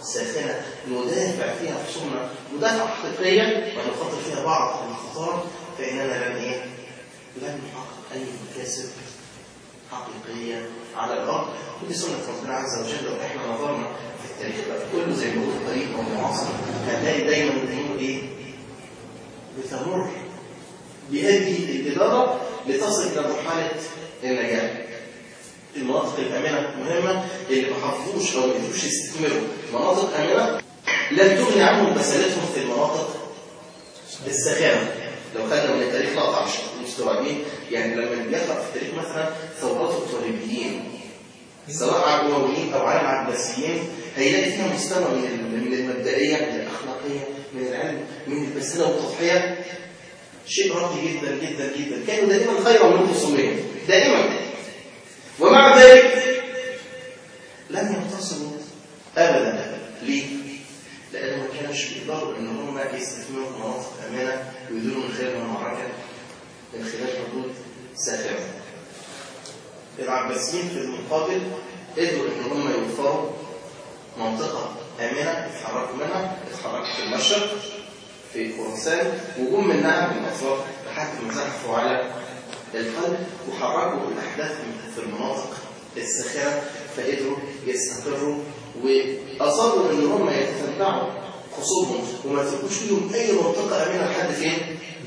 ساخنة ندافع فيها خصومنا مدافعة حقيقية ونخاطر فيها بعض المخاطرات، فإننا لن إيه؟ لن نحقق أي مكاسب حقيقية على الأرض. ودي سنة ربنا عز وجل. لو إحنا نظرنا في التاريخ كله زي ما هو التاريخ والمعاصر هنلاقي دايما الأمور إيه؟ بتمر بهذه الإدارة لتصل إلى مرحلة النجاح. المناطق الآمنة مهمة، اللي ما حافظوش أو ما قدروش يستثمروا مناطق آمنة لن تغني عنهم مسالتهم في المناطق الساخنة. لو خدنا من التاريخ لقطة عشان مستوعبين، يعني لما بيقرأ في التاريخ مثلا ثورات الطالبيين سواء على الأمويين أو على العباسيين هيلاقي فيها مستوى من من المبدئية، من الأخلاقية، من العلم، من البسالة والتضحية، شيء راقي جدا جدا جدا. كانوا دائما خيرا من المسلمين دائما، ومع ذلك لم ينتصروا ابدا. ليه؟ لان ما كانوش بيقدروا ان هم يستثمروا في مناطق امنه ويديروا من خلال المعركه من خلال حدود ساخنه. العباسيين في المقابل قدروا ان هم يوفروا منطقه امنه يتحركوا منها، يتحركوا في المشرق في خراسان، وجم منها من الاطراف لحد ما زحفوا على القلب وحركوا الاحداث في المناطق الساخنه، فقدروا يستقروا واصروا ان هم يتتبعوا خصومهم وما تبقوش فيهم اي منطقه امنه. لحد فين؟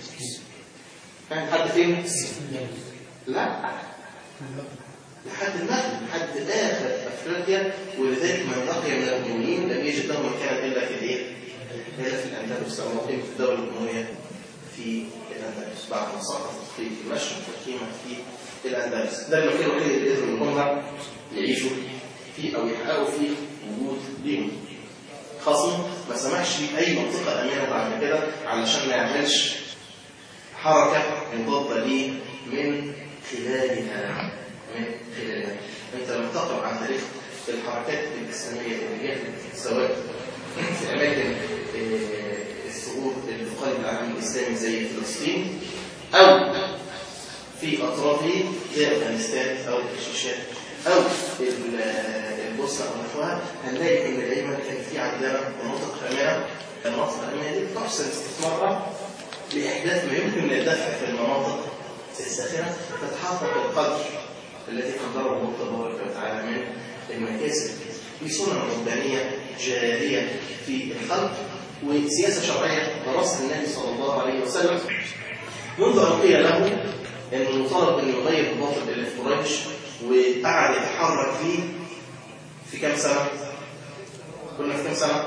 لحد فين؟ لا، لحد المغرب، لحد اخر افريقيا. ولذلك من بقي من الامويين لم يجد لهم مكانا الا في الايه؟ الا في الاندلس، او موقف في الدوله الامويه في الأندلس بعد ما سقطت في المشرق وقيمت في الأندلس. ده المكان الوحيد اللي قدروا إن هم يعيشوا فيه أو يحققوا فيه وجود ليهم. خصم ما سمحش بأي منطقة أمينة بعد كده علشان ما يعملش حركة مضادة ليه من خلالها من خلالها. أنت لما تقرأ عن تاريخ الحركات الإسلامية اللي جت سواء في أماكن الثغور اللي في قلب العالم الإسلامي زي فلسطين أو في أطرافه زي أفغانستان أو الشيشان أو البوسنة أو نحوها، هنلاقي إن دايما كان في عندنا مناطق آمنة. المناطق الآمنة دي تحسن استثمارها لإحداث ما يمكن للدفع في المناطق الساخنة، فتحقق القدر الذي قدره الله تبارك وتعالى من المكاسب بسنن ربانية جارية في الخلق وسياسة شرعية درسها النبي صلى الله عليه وسلم منذ أن قيل له أنه مطالب أن يغير الباطل اللي في قريش، وقعد يتحرك فيه في كم سنة؟ كنا في كم سنة؟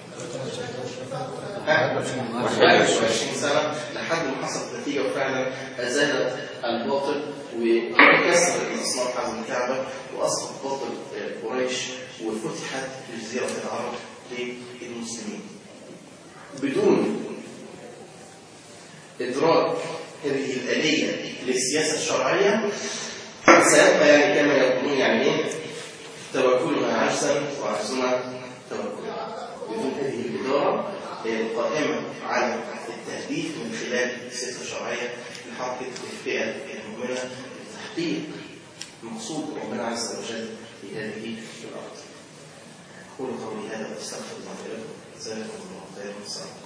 واحد وعشرين سنة لحد ما حصلت نتيجة وفعلا أزالت الباطل وكسرت الأصنام حول الكعبة وأسقط باطل قريش وفتحت جزيرة العرب للمسلمين. بدون إدراك هذه الآلية للسياسة الشرعية سيبقى يعني كما يقولون يعني ايه توكلنا عجزا وعجزنا توكلا. بدون هذه الإدارة القائمة على التهديف من خلال السياسة الشرعية لحركة الفئة المؤمنة لتحقيق مقصود ربنا عز وجل في هذه الأرض. أقول قولي هذا وأستغفر الله لكم. جزاكم الله خيرا.